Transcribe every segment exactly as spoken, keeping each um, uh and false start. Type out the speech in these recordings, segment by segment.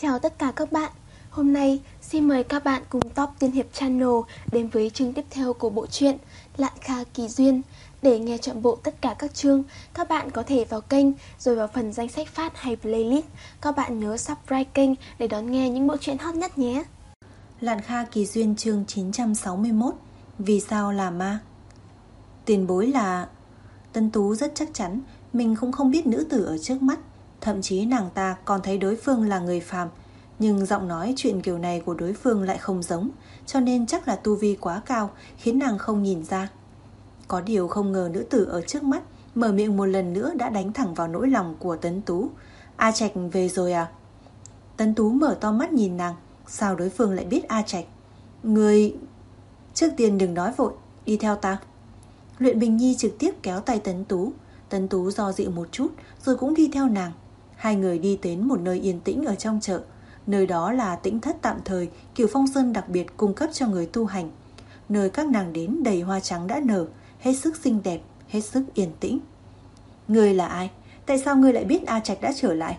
Chào tất cả các bạn. Hôm nay xin mời các bạn cùng Top Tiên Hiệp Channel đến với chương tiếp theo của bộ truyện Lạn Kha Kỳ Duyên. Để nghe trọn bộ tất cả các chương, các bạn có thể vào kênh rồi vào phần danh sách phát hay playlist. Các bạn nhớ subscribe kênh để đón nghe những bộ truyện hot nhất nhé. Lạn Kha Kỳ Duyên chương chín trăm sáu mươi mốt. Vì sao là ma? Tiền bối là... Tân Tú rất chắc chắn mình cũng không biết nữ tử ở trước mắt. Thậm chí nàng ta còn thấy đối phương là người phàm. Nhưng giọng nói chuyện kiểu này của đối phương lại không giống, cho nên chắc là tu vi quá cao khiến nàng không nhìn ra. Có điều không ngờ nữ tử ở trước mắt mở miệng một lần nữa đã đánh thẳng vào nỗi lòng của Tấn Tú. A Trạch về rồi à? Tấn Tú mở to mắt nhìn nàng. Sao đối phương lại biết A Trạch? Người... Trước tiên đừng nói vội, đi theo ta. Luyện Bình Nhi trực tiếp kéo tay Tấn Tú. Tấn Tú do dự một chút rồi cũng đi theo nàng. Hai người đi đến một nơi yên tĩnh ở trong chợ. Nơi đó là tĩnh thất tạm thời Cửu Phong Sơn đặc biệt cung cấp cho người tu hành. Nơi các nàng đến đầy hoa trắng đã nở, hết sức xinh đẹp, hết sức yên tĩnh. Ngươi là ai? Tại sao ngươi lại biết A Trạch đã trở lại?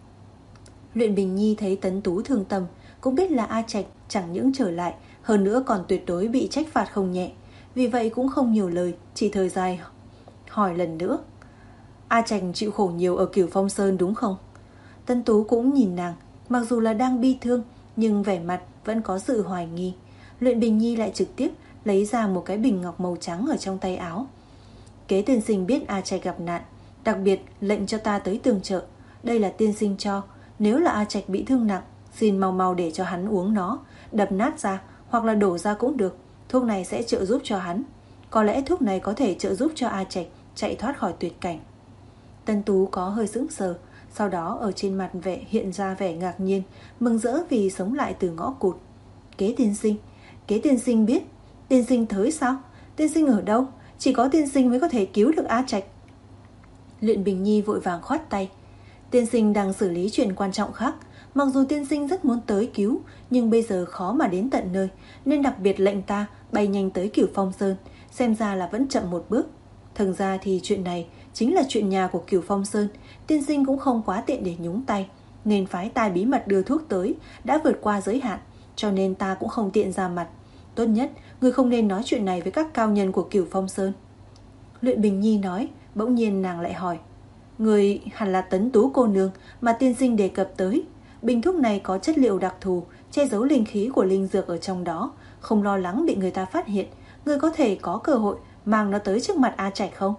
Luyện Bình Nhi thấy Tấn Tú thương tâm, cũng biết là A Trạch chẳng những trở lại, hơn nữa còn tuyệt đối bị trách phạt không nhẹ. Vì vậy cũng không nhiều lời, chỉ thời dài hỏi lần nữa. A Trạch chịu khổ nhiều ở Cửu Phong Sơn đúng không? Tấn Tú cũng nhìn nàng, mặc dù là đang bi thương nhưng vẻ mặt vẫn có sự hoài nghi. Luyện Bình Nhi lại trực tiếp lấy ra một cái bình ngọc màu trắng ở trong tay áo. Kế tiên sinh biết A Trạch gặp nạn, đặc biệt lệnh cho ta tới tường trợ. Đây là tiên sinh cho, nếu là A Trạch bị thương nặng, xin mau mau để cho hắn uống nó, đập nát ra hoặc là đổ ra cũng được. Thuốc này sẽ trợ giúp cho hắn. Có lẽ thuốc này có thể trợ giúp cho A Trạch chạy thoát khỏi tuyệt cảnh. Tân Tú có hơi sững sờ, sau đó ở trên mặt vẻ hiện ra vẻ ngạc nhiên, mừng rỡ vì sống lại từ ngõ cụt. Kế tiên sinh, kế tiên sinh biết. Tiên sinh tới sao? Tiên sinh ở đâu? Chỉ có tiên sinh mới có thể cứu được A Trạch. Luyện Bình Nhi vội vàng khoát tay. Tiên sinh đang xử lý chuyện quan trọng khác. Mặc dù tiên sinh rất muốn tới cứu, nhưng bây giờ khó mà đến tận nơi, nên đặc biệt lệnh ta bay nhanh tới Cửu Phong Sơn. Xem ra là vẫn chậm một bước. Thực ra thì chuyện này chính là chuyện nhà của Cửu Phong Sơn. Tiên sinh cũng không quá tiện để nhúng tay, nên phái ta bí mật đưa thuốc tới đã vượt qua giới hạn, cho nên ta cũng không tiện ra mặt. Tốt nhất ngươi không nên nói chuyện này với các cao nhân của Cửu Phong Sơn. Luyện Bình Nhi nói. Bỗng nhiên nàng lại hỏi, người hẳn là Tấn Tú cô nương mà tiên sinh đề cập tới. Bình thuốc này có chất liệu đặc thù, che giấu linh khí của linh dược ở trong đó, không lo lắng bị người ta phát hiện. Người có thể có cơ hội mang nó tới trước mặt A Trạch không?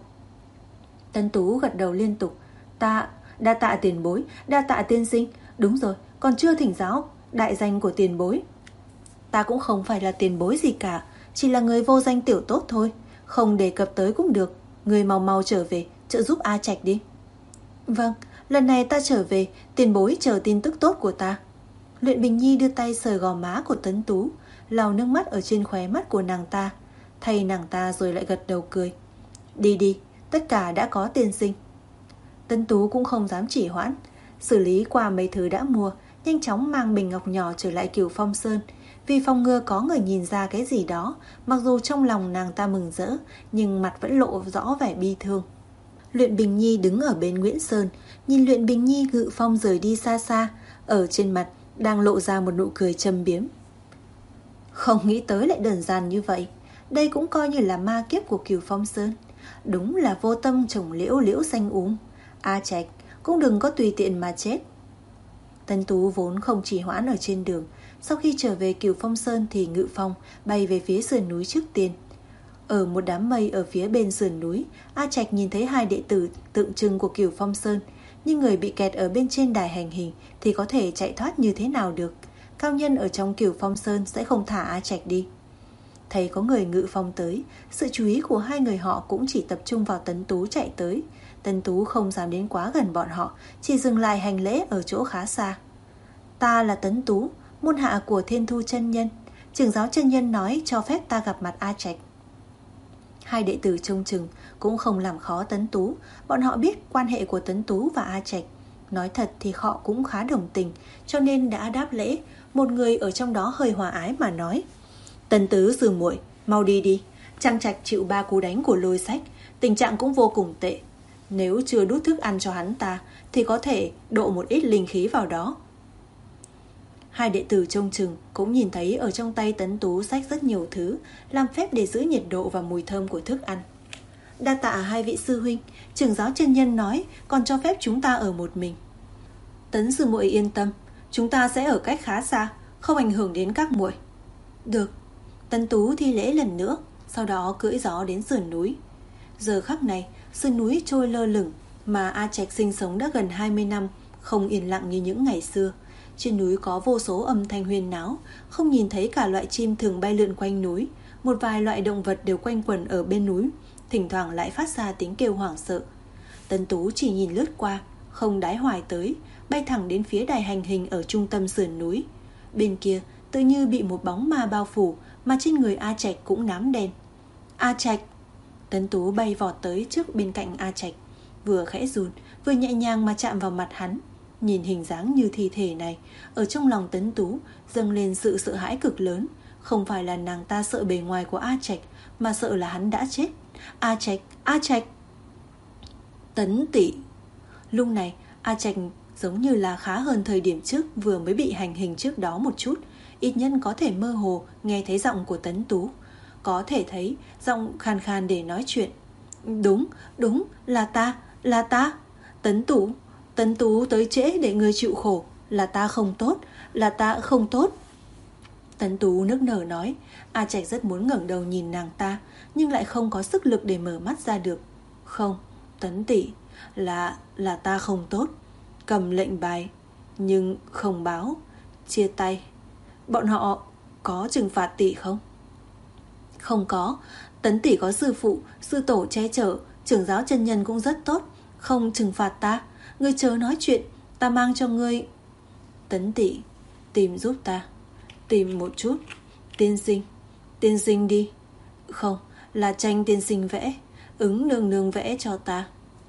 Tấn Tú gật đầu liên tục. Ta, đa tạ tiền bối, đa tạ tiên sinh. Đúng rồi, còn chưa thỉnh giáo đại danh của tiền bối. Ta cũng không phải là tiền bối gì cả, chỉ là người vô danh tiểu tốt thôi. Không đề cập tới cũng được. Người mau mau trở về, trợ giúp A Trạch đi. Vâng, lần này ta trở về, tiền bối chờ tin tức tốt của ta. Luyện Bình Nhi đưa tay sờ gò má của Tấn Tú, lau nước mắt ở trên khóe mắt của nàng ta, thay nàng ta rồi lại gật đầu cười. Đi đi, tất cả đã có tiên sinh. Tấn Tú cũng không dám chỉ hoãn, xử lý qua mấy thứ đã mua, nhanh chóng mang bình ngọc nhỏ trở lại Cửu Phong Sơn. Vì phòng ngừa có người nhìn ra cái gì đó, mặc dù trong lòng nàng ta mừng rỡ, nhưng mặt vẫn lộ rõ vẻ bi thương. Luyện Bình Nhi đứng ở bên Nguyễn Sơn, nhìn Luyện Bình Nhi ngự phong rời đi xa xa, ở trên mặt đang lộ ra một nụ cười châm biếm. Không nghĩ tới lại đơn giản như vậy. Đây cũng coi như là ma kiếp của Cửu Phong Sơn. Đúng là vô tâm trồng liễu liễu xanh úm. A Trạch cũng đừng có tùy tiện mà chết. Tấn Tú vốn không chỉ hoãn ở trên đường, sau khi trở về Cửu Phong Sơn thì ngự phong bay về phía sườn núi trước tiên. Ở một đám mây ở phía bên sườn núi, A Trạch nhìn thấy hai đệ tử tượng trưng của Cửu Phong Sơn, nhưng người bị kẹt ở bên trên đài hành hình thì có thể chạy thoát như thế nào được. Cao nhân ở trong Cửu Phong Sơn sẽ không thả A Trạch đi. Thấy có người ngự phong tới, sự chú ý của hai người họ cũng chỉ tập trung vào Tấn Tú chạy tới. Tấn Tú không dám đến quá gần bọn họ, chỉ dừng lại hành lễ ở chỗ khá xa. Ta là Tấn Tú, môn hạ của Thiên Thu chân nhân. Trưởng giáo chân nhân nói cho phép ta gặp mặt A Trạch. Hai đệ tử trông chừng cũng không làm khó Tấn Tú. Bọn họ biết quan hệ của Tấn Tú và A Trạch. Nói thật thì họ cũng khá đồng tình, cho nên đã đáp lễ. Một người ở trong đó hơi hòa ái mà nói, Tấn Tứ sư muội, mau đi đi. Trang Trạch chịu ba cú đánh của Lôi Sách, tình trạng cũng vô cùng tệ. Nếu chưa đút thức ăn cho hắn ta thì có thể độ một ít linh khí vào đó. Hai đệ tử trông chừng cũng nhìn thấy ở trong tay Tấn Tú xách rất nhiều thứ, làm phép để giữ nhiệt độ và mùi thơm của thức ăn. Đa tạ hai vị sư huynh, trưởng giáo chân nhân nói còn cho phép chúng ta ở một mình. Tấn sư muội yên tâm, chúng ta sẽ ở cách khá xa, không ảnh hưởng đến các muội. Được. Tấn Tú thi lễ lần nữa, sau đó cưỡi gió đến sườn núi. Giờ khắc này, sườn núi trôi lơ lửng, mà A Trạch sinh sống đã gần hai mươi năm, không yên lặng như những ngày xưa. Trên núi có vô số âm thanh huyên náo, không nhìn thấy cả loại chim thường bay lượn quanh núi. Một vài loại động vật đều quanh quẩn ở bên núi, thỉnh thoảng lại phát ra tiếng kêu hoảng sợ. Tấn Tú chỉ nhìn lướt qua, không đái hoài tới, bay thẳng đến phía đài hành hình ở trung tâm sườn núi. Bên kia tự như bị một bóng ma bao phủ, mà trên người A Trạch cũng nám đen. A Trạch! Tấn Tú bay vọt tới trước bên cạnh A Trạch, vừa khẽ run, vừa nhẹ nhàng mà chạm vào mặt hắn. Nhìn hình dáng như thi thể này, ở trong lòng Tấn Tú dâng lên sự sợ hãi cực lớn. Không phải là nàng ta sợ bề ngoài của A Trạch, mà sợ là hắn đã chết. A Trạch! A Trạch! Tấn tỷ! Lúc này A Trạch giống như là khá hơn thời điểm trước vừa mới bị hành hình trước đó một chút. Ít nhất có thể mơ hồ nghe thấy giọng của Tấn Tú, có thể thấy giọng khàn khàn để nói chuyện. Đúng, đúng, là ta, là ta. Tấn Tú, Tấn Tú tới trễ để ngươi chịu khổ. Là ta không tốt, là ta không tốt. Tấn Tú nức nở nói. A Trạch rất muốn ngẩng đầu nhìn nàng ta, nhưng lại không có sức lực để mở mắt ra được. Không, Tấn tỷ, là, là ta không tốt. Cầm lệnh bài, nhưng không báo. Chia tay. Bọn họ có trừng phạt tỷ không? Không có. Tấn tỷ có sư phụ, sư tổ che chở, trưởng giáo chân nhân cũng rất tốt, không trừng phạt ta. Ngươi chớ nói chuyện, ta mang cho ngươi. Tấn tỷ, tìm giúp ta. Tìm một chút. Tiên sinh, tiên sinh đi. Không, là tranh tiên sinh vẽ, ứng nương nương vẽ cho ta.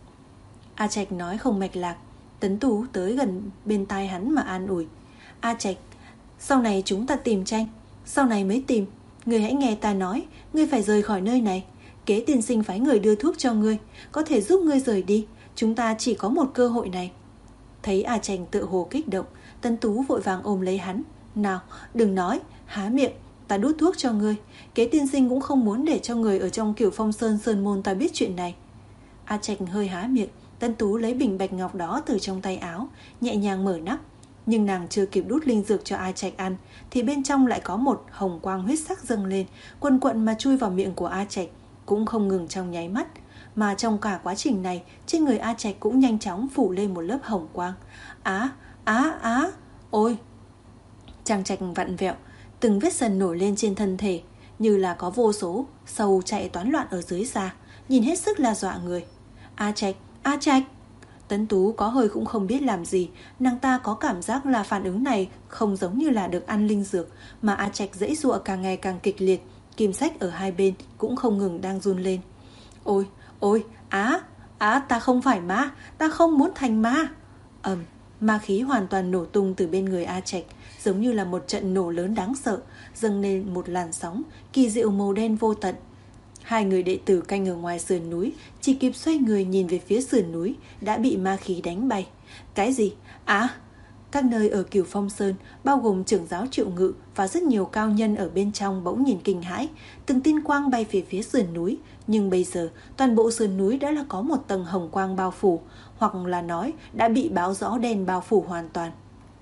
A Trạch nói không mạch lạc. Tấn Tú tới gần bên tai hắn mà an ủi. A Trạch, sau này chúng ta tìm tranh, sau này mới tìm. Ngươi hãy nghe ta nói, ngươi phải rời khỏi nơi này. Kế tiên sinh phái người đưa thuốc cho ngươi, có thể giúp ngươi rời đi. Chúng ta chỉ có một cơ hội này. Thấy A Trạch tựa hồ kích động, Tấn Tú vội vàng ôm lấy hắn. Nào, đừng nói, há miệng, ta đút thuốc cho ngươi. Kế tiên sinh cũng không muốn để cho người ở trong Cửu Phong Sơn Sơn Môn ta biết chuyện này. A Trạch hơi há miệng. Tấn Tú lấy bình bạch ngọc đó từ trong tay áo, nhẹ nhàng mở nắp. Nhưng nàng chưa kịp đút linh dược cho A Trạch ăn, thì bên trong lại có một hồng quang huyết sắc dâng lên, quần quận mà chui vào miệng của A Trạch, cũng không ngừng trong nháy mắt. Mà trong cả quá trình này, trên người A Trạch cũng nhanh chóng phủ lên một lớp hồng quang. Á, á, á, ôi! Trang Trạch vặn vẹo, từng vết sần nổi lên trên thân thể, như là có vô số sâu chạy toán loạn ở dưới da, nhìn hết sức là dọa người. A Trạch, A Trạch! Tấn Tú có hơi cũng không biết làm gì. Nàng ta có cảm giác là phản ứng này không giống như là được ăn linh dược, mà A Trạch giãy giụa càng ngày càng kịch liệt. Kim sách ở hai bên cũng không ngừng đang run lên. Ôi, ôi, á, á, ta không phải ma, ta không muốn thành ma. Ầm, ma khí hoàn toàn nổ tung từ bên người A Trạch, giống như là một trận nổ lớn đáng sợ, dâng lên một làn sóng kỳ diệu màu đen vô tận. Hai người đệ tử canh ở ngoài sườn núi chỉ kịp xoay người nhìn về phía sườn núi đã bị ma khí đánh bay. Cái gì? Á! À, các nơi ở Cửu Phong Sơn, bao gồm trưởng giáo Triệu Ngự và rất nhiều cao nhân ở bên trong bỗng nhìn kinh hãi. Từng tiên quang bay về phía sườn núi, nhưng bây giờ toàn bộ sườn núi đã là có một tầng hồng quang bao phủ, hoặc là nói đã bị báo rõ đen bao phủ hoàn toàn.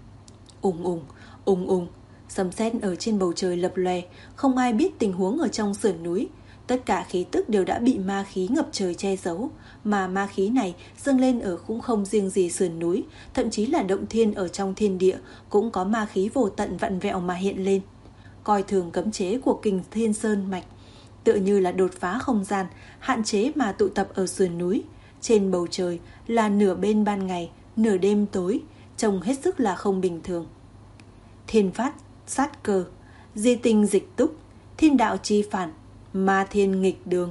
Ùng ùng, ùng ùng, sấm sét ở trên bầu trời lập lòe, không ai biết tình huống ở trong sườn núi. Tất cả khí tức đều đã bị ma khí ngập trời che giấu, mà ma khí này dâng lên ở cũng không riêng gì sườn núi, thậm chí là động thiên ở trong thiên địa cũng có ma khí vô tận vặn vẹo mà hiện lên. Coi thường cấm chế của Kình Thiên Sơn mạch, tựa như là đột phá không gian, hạn chế mà tụ tập ở sườn núi. Trên bầu trời là nửa bên ban ngày, nửa đêm tối, trông hết sức là không bình thường. Thiên phát, sát cơ, di tinh dịch túc, thiên đạo chi phản, ma thiên nghịch đường.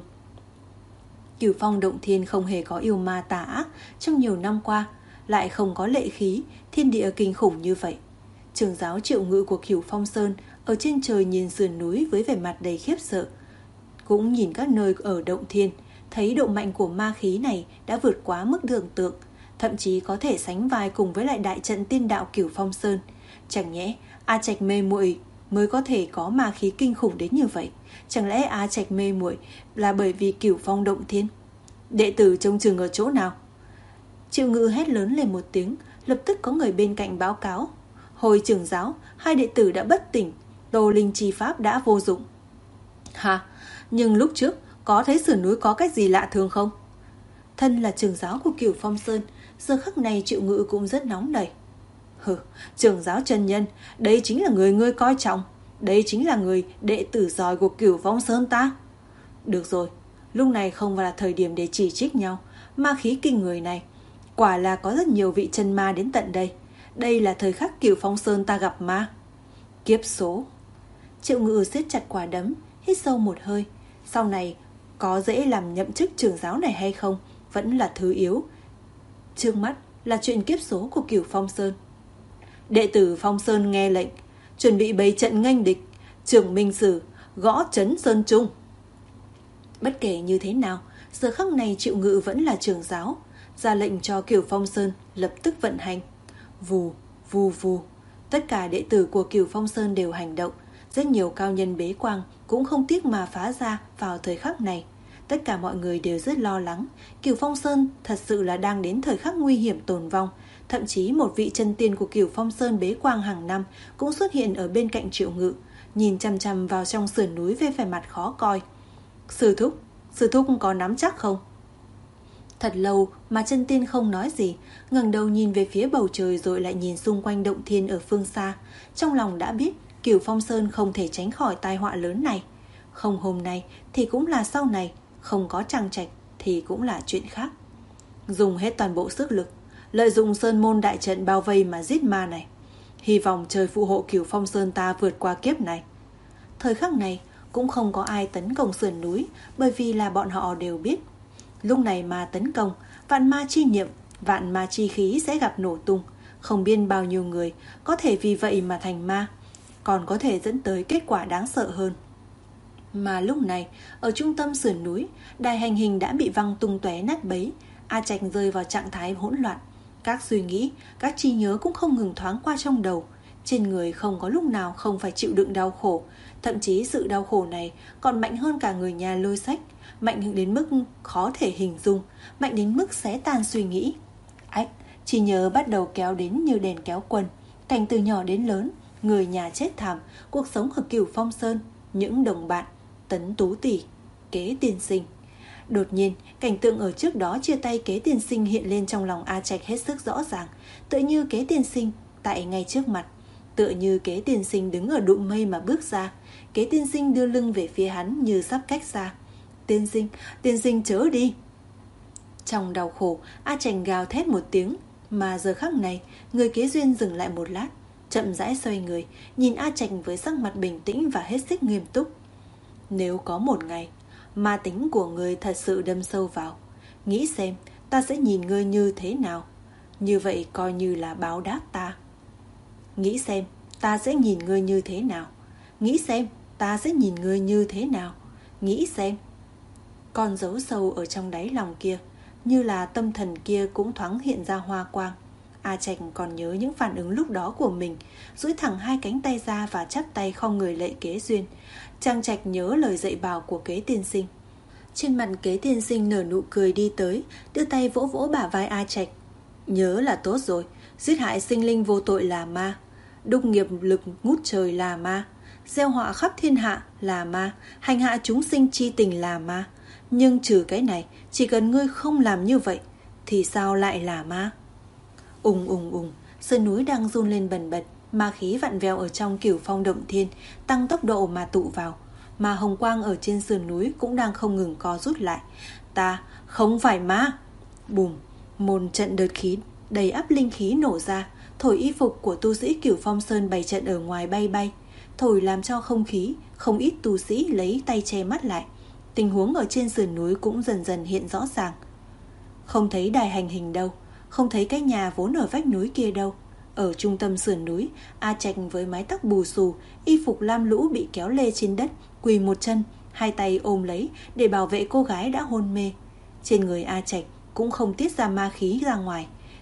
Cửu Phong Động Thiên không hề có yêu ma tà ác trong nhiều năm qua, lại không có lệ khí, thiên địa kinh khủng như vậy. Trưởng giáo Triệu Ngự của Cửu Phong Sơn ở trên trời nhìn sườn núi với vẻ mặt đầy khiếp sợ, cũng nhìn các nơi ở Động Thiên, thấy độ mạnh của ma khí này đã vượt quá mức tưởng tượng, thậm chí có thể sánh vai cùng với lại đại trận tiên đạo Cửu Phong Sơn. Chẳng nhẽ A Trạch mê muội mới có thể có ma khí kinh khủng đến như vậy? Chẳng lẽ A Trạch mê muội là bởi vì Cửu Phong động thiên? Đệ tử trông chừng ở chỗ nào? Triệu Ngự hét lớn lên một tiếng, lập tức có người bên cạnh báo cáo. Hồi trưởng giáo, hai đệ tử đã bất tỉnh, Tô Linh chi pháp đã vô dụng. Hả? Nhưng lúc trước có thấy sườn núi có cách gì lạ thường không? Thân là trưởng giáo của Cửu Phong Sơn, giờ khắc này Triệu Ngự cũng rất nóng nảy. Hừ, trưởng giáo chân nhân, đây chính là người ngươi coi trọng, đây chính là người đệ tử giỏi của Cửu Phong Sơn ta. Được rồi, lúc này không phải là thời điểm để chỉ trích nhau. Ma khí kinh người này, quả là có rất nhiều vị chân ma đến tận đây. Đây là thời khắc Cửu Phong Sơn ta gặp ma. Kiếp số. Triệu Ngự siết chặt quả đấm, hít sâu một hơi. Sau này có dễ làm nhậm chức trưởng giáo này hay không vẫn là thứ yếu. Trước mắt là chuyện kiếp số của Cửu Phong Sơn. Đệ tử Phong Sơn nghe lệnh, chuẩn bị bày trận nghênh địch. Trưởng Minh Sử gõ trấn Sơn Trung. Bất kể như thế nào, giờ khắc này Triệu Ngự vẫn là trưởng giáo, ra lệnh cho Cửu Phong Sơn lập tức vận hành. Vù, vù vù, tất cả đệ tử của Cửu Phong Sơn đều hành động. Rất nhiều cao nhân bế quang cũng không tiếc mà phá ra vào thời khắc này. Tất cả mọi người đều rất lo lắng. Cửu Phong Sơn thật sự là đang đến thời khắc nguy hiểm tồn vong. Thậm chí một vị chân tiên của Cửu Phong Sơn bế quang hàng năm cũng xuất hiện ở bên cạnh Triệu Ngự, nhìn chằm chằm vào trong sườn núi với vẻ mặt khó coi. Sư thúc, sư thúc có nắm chắc không? Thật lâu mà chân tiên không nói gì, ngẩng đầu nhìn về phía bầu trời rồi lại nhìn xung quanh động thiên ở phương xa. Trong lòng đã biết Cửu Phong Sơn không thể tránh khỏi tai họa lớn này. Không hôm nay thì cũng là sau này, không có trăng trạch thì cũng là chuyện khác. Dùng hết toàn bộ sức lực, lợi dụng sơn môn đại trận bao vây mà giết ma này. Hy vọng trời phù hộ Cửu Phong Sơn ta vượt qua kiếp này. Thời khắc này cũng không có ai tấn công sườn núi, bởi vì là bọn họ đều biết lúc này mà tấn công, vạn ma chi niệm, vạn ma chi khí sẽ gặp nổ tung. Không biết bao nhiêu người có thể vì vậy mà thành ma, còn có thể dẫn tới kết quả đáng sợ hơn. Mà lúc này, ở trung tâm sườn núi, đài hành hình đã bị văng tung tóe nát bấy. A Trạch rơi vào trạng thái hỗn loạn. Các suy nghĩ, các trí nhớ cũng không ngừng thoáng qua trong đầu. Trên người không có lúc nào không phải chịu đựng đau khổ. Thậm chí sự đau khổ này còn mạnh hơn cả người nhà Lôi Sách, mạnh đến mức khó thể hình dung, mạnh đến mức xé tan suy nghĩ. Ách, trí nhớ bắt đầu kéo đến như đèn kéo quân. Cảnh từ nhỏ đến lớn, người nhà chết thảm, cuộc sống ở Cửu Phong Sơn, những đồng bạn, Tấn Tú tỷ, Kế Tiên Sinh. Đột nhiên, cảnh tượng ở trước đó chia tay Kế Tiên Sinh hiện lên trong lòng A Trạch hết sức rõ ràng, tựa như Kế Tiên Sinh tại ngay trước mặt, tựa như Kế Tiên Sinh đứng ở đụng mây mà bước ra. Kế Tiên Sinh đưa lưng về phía hắn như sắp cách xa. Tiên Sinh, Tiên Sinh chớ đi. Trong đau khổ, A Trạch gào thét một tiếng, mà giờ khắc này, người kế duyên dừng lại một lát, chậm rãi xoay người, nhìn A Trạch với sắc mặt bình tĩnh và hết sức nghiêm túc. Nếu có một ngày ma tính của ngươi thật sự đâm sâu vào, nghĩ xem ta sẽ nhìn ngươi như thế nào. Như vậy coi như là báo đáp ta. Nghĩ xem ta sẽ nhìn ngươi như thế nào. Nghĩ xem ta sẽ nhìn ngươi như thế nào. Nghĩ xem. Con dấu sâu ở trong đáy lòng kia, như là tâm thần kia cũng thoáng hiện ra hoa quang. A Trạch còn nhớ những phản ứng lúc đó của mình, duỗi thẳng hai cánh tay ra và chắp tay khom người lạy Kế Duyên. Trang Trạch nhớ lời dạy bảo của Kế Tiên Sinh. Trên mặt Kế Tiên Sinh nở nụ cười đi tới, đưa tay vỗ vỗ bả vai A Trạch. Nhớ là tốt rồi, giết hại sinh linh vô tội là ma, đúc nghiệp lực ngút trời là ma, gieo họa khắp thiên hạ là ma, hành hạ chúng sinh chi tình là ma. Nhưng trừ cái này, chỉ cần ngươi không làm như vậy thì sao lại là ma? Ùng ùng ùng, sườn núi đang run lên bần bật, ma khí vặn vẹo ở trong Cửu Phong động thiên tăng tốc độ mà tụ vào, mà hồng quang ở trên sườn núi cũng đang không ngừng co rút lại. Ta không phải ma. Bùm, một trận đợt khí đầy ắp linh khí nổ ra, thổi y phục của tu sĩ Cửu Phong Sơn bày trận ở ngoài bay bay, thổi làm cho không khí, không ít tu sĩ lấy tay che mắt lại. Tình huống ở trên sườn núi cũng dần dần hiện rõ ràng. Không thấy đài hành hình đâu, không thấy cái nhà vốn ở vách núi kia đâu. Ở trung tâm sườn núi, A Trạch với mái tóc bù xù, y phục lam lũ bị kéo lê trên đất, quỳ một chân, hai tay ôm lấy để bảo vệ cô gái đã hôn mê. Trên người A Trạch cũng không tiết ra ma khí ra ngoài,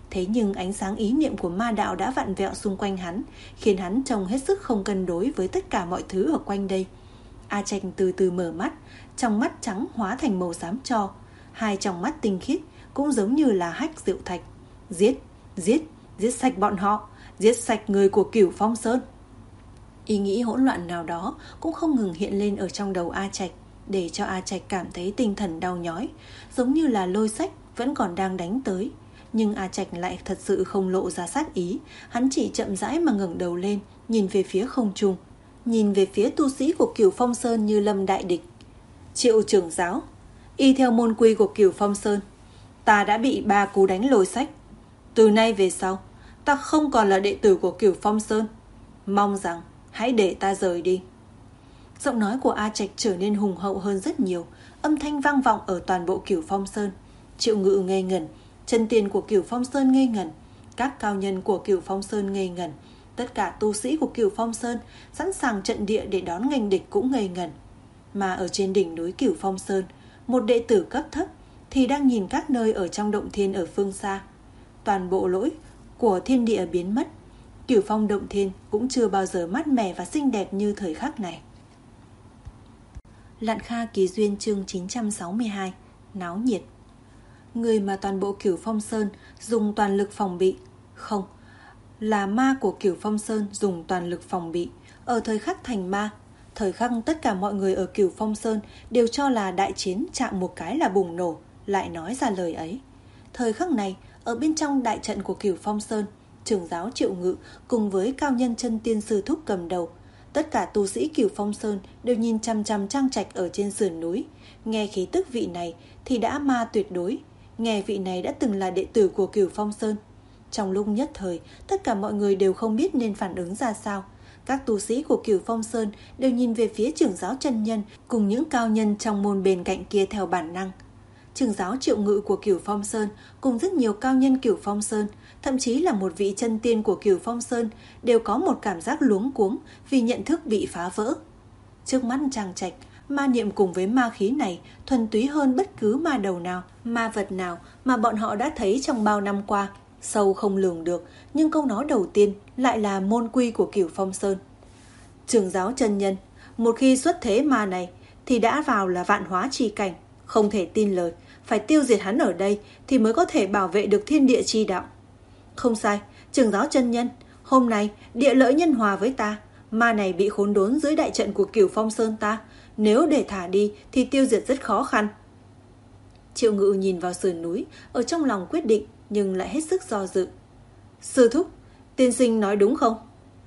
Thế nhưng ánh sáng ý niệm của ma đạo đã vặn vẹo xung quanh hắn, khiến hắn trông hết sức không cân đối với tất cả mọi thứ ở quanh đây. A Trạch từ từ mở mắt, trong mắt trắng hóa thành màu xám tro, hai tròng mắt tinh khiết cũng giống như là hách rượu thạch. Giết, giết, giết sạch bọn họ, giết sạch người của Cửu Phong Sơn. Ý nghĩ hỗn loạn nào đó cũng không ngừng hiện lên ở trong đầu A Trạch, để cho A Trạch cảm thấy tinh thần đau nhói, giống như là lôi sách vẫn còn đang đánh tới. Nhưng A Trạch lại thật sự không lộ ra sát ý, hắn chỉ chậm rãi mà ngẩng đầu lên, nhìn về phía không trung, nhìn về phía tu sĩ của Cửu Phong Sơn như lâm đại địch. Triệu trưởng giáo, y theo môn quy của Cửu Phong Sơn, ta đã bị ba cú đánh lôi sách. Từ nay về sau, ta không còn là đệ tử của Cửu Phong Sơn. Mong rằng hãy để ta rời đi. Giọng nói của A Trạch trở nên hùng hậu hơn rất nhiều, âm thanh vang vọng ở toàn bộ Cửu Phong Sơn. Triệu Ngự ngây ngẩn, chân tiên của Cửu Phong Sơn ngây ngẩn, các cao nhân của Cửu Phong Sơn ngây ngẩn, tất cả tu sĩ của Cửu Phong Sơn sẵn sàng trận địa để đón nghênh địch cũng ngây ngẩn. Mà ở trên đỉnh núi Cửu Phong Sơn, một đệ tử cấp thấp thì đang nhìn các nơi ở trong động thiên ở phương xa. Toàn bộ lỗi của thiên địa biến mất, Cửu Phong động thiên cũng chưa bao giờ mát mẻ và xinh đẹp như thời khắc này. Lạn Kha Kỳ Duyên chương chín trăm sáu mươi hai. Náo nhiệt. Người mà toàn bộ Cửu Phong Sơn dùng toàn lực phòng bị, không, là ma của Cửu Phong Sơn dùng toàn lực phòng bị. Ở thời khắc thành ma, thời khắc tất cả mọi người ở Cửu Phong Sơn đều cho là đại chiến chạm một cái là bùng nổ, lại nói ra lời ấy. Thời khắc này, ở bên trong đại trận của Cửu Phong Sơn, trưởng giáo Triệu Ngự cùng với cao nhân chân tiên sư thúc cầm đầu, tất cả tu sĩ Cửu Phong Sơn đều nhìn chăm chăm Trang Trạch ở trên sườn núi. Nghe khí tức vị này thì đã ma tuyệt đối, nghe vị này đã từng là đệ tử của Cửu Phong Sơn. Trong lúc nhất thời, tất cả mọi người đều không biết nên phản ứng ra sao. Các tu sĩ của Cửu Phong Sơn đều nhìn về phía trưởng giáo chân nhân cùng những cao nhân trong môn bên cạnh kia theo bản năng. Trưởng giáo Triệu Ngự của Cửu Phong Sơn cùng rất nhiều cao nhân Cửu Phong Sơn, thậm chí là một vị chân tiên của Cửu Phong Sơn đều có một cảm giác luống cuống vì nhận thức bị phá vỡ. Trước mắt Trang Trạch, ma niệm cùng với ma khí này thuần túy hơn bất cứ ma đầu nào, ma vật nào mà bọn họ đã thấy trong bao năm qua, sâu không lường được, nhưng câu nói đầu tiên lại là môn quy của Cửu Phong Sơn. Trưởng giáo chân nhân, một khi xuất thế ma này thì đã vào là vạn hóa chi cảnh, không thể tin lời, phải tiêu diệt hắn ở đây thì mới có thể bảo vệ được thiên địa chi đạo. Không sai, trưởng giáo chân nhân, hôm nay địa lợi nhân hòa với ta, ma này bị khốn đốn dưới đại trận của Cửu Phong Sơn ta, nếu để thả đi thì tiêu diệt rất khó khăn. Triệu Ngự nhìn vào sườn núi, ở trong lòng quyết định nhưng lại hết sức do dự. Sư thúc, tiên sinh nói đúng không?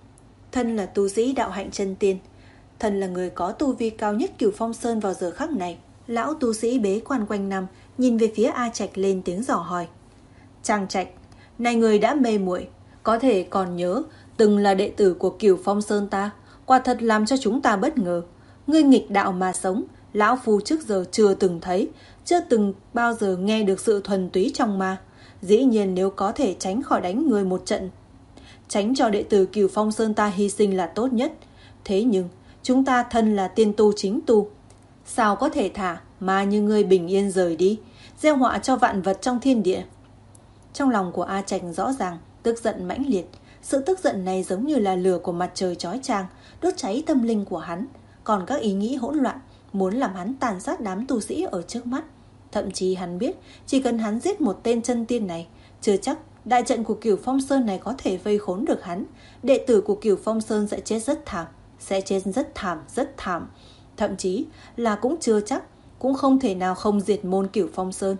Thân là tu sĩ đạo hạnh chân tiên, thân là người có tu vi cao nhất Cửu Phong Sơn vào giờ khắc này, lão tu sĩ bế quan quanh năm nhìn về phía A Trạch lên tiếng dò hỏi. Trang Trạch, này người đã mê muội, có thể còn nhớ từng là đệ tử của Cửu Phong Sơn ta, quả thật làm cho chúng ta bất ngờ. Ngươi nghịch đạo mà sống, lão phu trước giờ chưa từng thấy, chưa từng bao giờ nghe được sự thuần túy trong ma. Dĩ nhiên nếu có thể tránh khỏi đánh người một trận, tránh cho đệ tử Cửu Phong Sơn ta hy sinh là tốt nhất. Thế nhưng chúng ta thân là tiên tu chính tu, sao có thể thả ma như ngươi bình yên rời đi, gieo họa cho vạn vật trong thiên địa. Trong lòng của A Trạch rõ ràng tức giận mãnh liệt. Sự tức giận này giống như là lửa của mặt trời chói chang, đốt cháy tâm linh của hắn. Còn các ý nghĩ hỗn loạn muốn làm hắn tàn sát đám tu sĩ ở trước mắt. Thậm chí hắn biết chỉ cần hắn giết một tên chân tiên này, chưa chắc đại trận của Cửu Phong Sơn này có thể vây khốn được hắn. Đệ tử của Cửu Phong Sơn sẽ chết rất thảm, sẽ chết rất thảm, rất thảm. Thậm chí là cũng chưa chắc, cũng không thể nào không diệt môn Cửu Phong Sơn.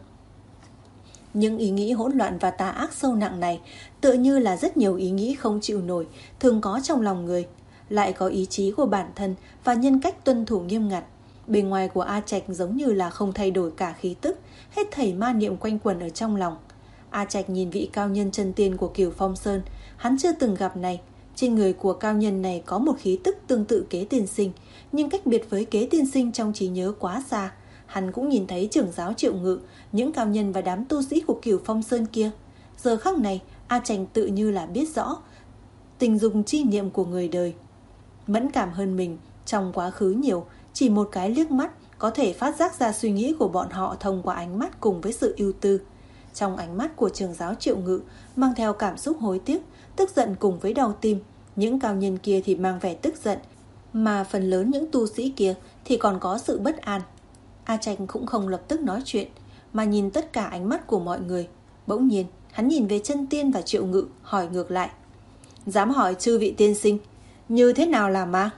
Những ý nghĩ hỗn loạn và tà ác sâu nặng này tựa như là rất nhiều ý nghĩ không chịu nổi thường có trong lòng người, lại có ý chí của bản thân và nhân cách tuân thủ nghiêm ngặt. Bề ngoài của A Trạch giống như là không thay đổi cả khí tức, hết thảy ma niệm quanh quẩn ở trong lòng. A Trạch nhìn vị cao nhân chân tiên của Cửu Phong Sơn, hắn chưa từng gặp này. Trên người của cao nhân này có một khí tức tương tự Kế Tiên Sinh, nhưng cách biệt với Kế Tiên Sinh trong trí nhớ quá xa. Hắn cũng nhìn thấy trưởng giáo Triệu Ngự, những cao nhân và đám tu sĩ của Cửu Phong Sơn kia. Giờ khắc này, A Trạch tự như là biết rõ tình dùng chi niệm của người đời. Mẫn cảm hơn mình trong quá khứ nhiều, chỉ một cái liếc mắt có thể phát giác ra suy nghĩ của bọn họ thông qua ánh mắt cùng với sự ưu tư. Trong ánh mắt của trưởng giáo Triệu Ngự mang theo cảm xúc hối tiếc, tức giận cùng với đau tim. Những cao nhân kia thì mang vẻ tức giận, mà phần lớn những tu sĩ kia thì còn có sự bất an. A Trạch cũng không lập tức nói chuyện, mà nhìn tất cả ánh mắt của mọi người. Bỗng nhiên hắn nhìn về Chân Tiên và Triệu Ngự, hỏi ngược lại: dám hỏi chư vị tiên sinh, như thế nào là ma?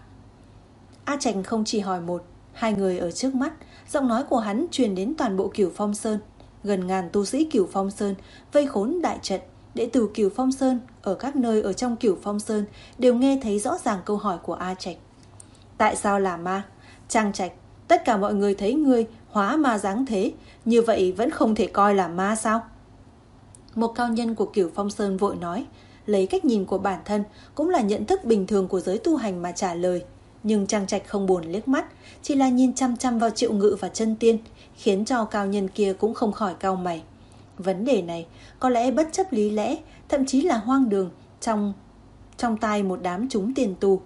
A Trạch không chỉ hỏi một, hai người ở trước mắt. Giọng nói của hắn truyền đến toàn bộ Cửu Phong Sơn. Gần ngàn tu sĩ Cửu Phong Sơn vây khốn đại trận. Đệ tử Cửu Phong Sơn ở các nơi ở trong Cửu Phong Sơn đều nghe thấy rõ ràng câu hỏi của A Trạch. Tại sao là ma? Trang Trạch, tất cả mọi người thấy ngươi hóa ma dáng thế, như vậy vẫn không thể coi là ma sao? Một cao nhân của Cửu Phong Sơn vội nói, lấy cách nhìn của bản thân cũng là nhận thức bình thường của giới tu hành mà trả lời. Nhưng Trang Trạch không buồn liếc mắt, chỉ là nhìn chăm chăm vào Triệu Ngự và Chân Tiên, khiến cho cao nhân kia cũng không khỏi cau mày. Vấn đề này có lẽ bất chấp lý lẽ, thậm chí là hoang đường trong trong tai một đám chúng tiền tù.